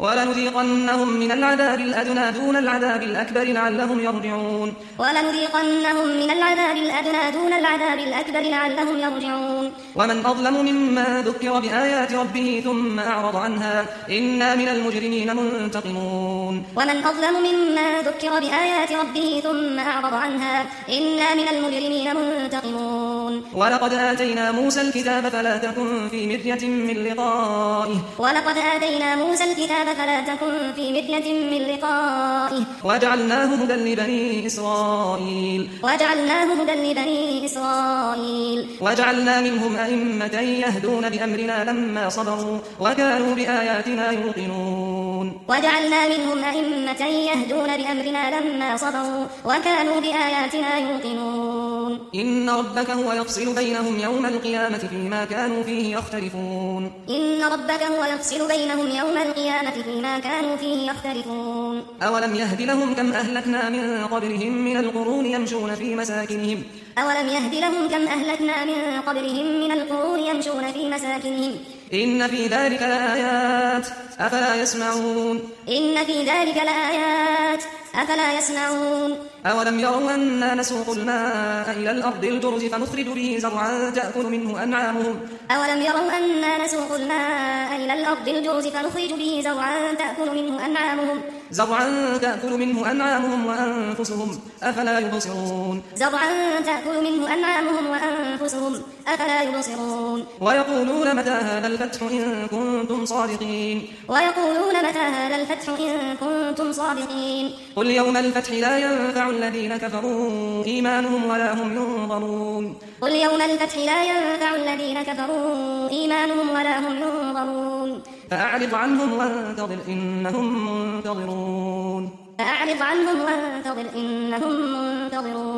ولنذيقنهم من العذاب الأدنى دون العذاب الأكبر لعلهم يرجعون ولنذيقنهم من العذاب الأدنى دون العذاب الأكبر لعلهم يرجعون ومن أظلم ممن ذكر بآيات ربه ثم أعرض عنها إنا من المجرمين منتقمون ومن أظلم ممن ذكر بآيات ربه ثم أعرض عنها إنا من المجرمين منتقمون ولقد آتينا موسى الكتاب فلا تكن في مرية من لقائه وجعلناه هدى لبني إسرائيل وجعلنا منهم أئمة يهدون بأمرنا لما صبروا وكانوا بآياتنا يوقنون إن ربك هو يفصل بينهم يوم القيامة فيما كانوا فيه يختلفون أولم يهد لهم كم أهلكنا من قبلهم من القرون يمشون في مساكنهم إن في ذلك لآيات أفلا يسمعون أولم يروا أنا نسوق الماء إلى الأرض الجرز فنخرج به زرعا تأكل منه أنعامهم وأنفسهم أفلا يبصرون ويقولون متى هذا الفتح إن كنتم صادقين قل يوم الفتح لا ينفع الذين كفروا إيمانهم ولا هم ينظرون فأعرض عنهم وانتظر إنهم منتظرون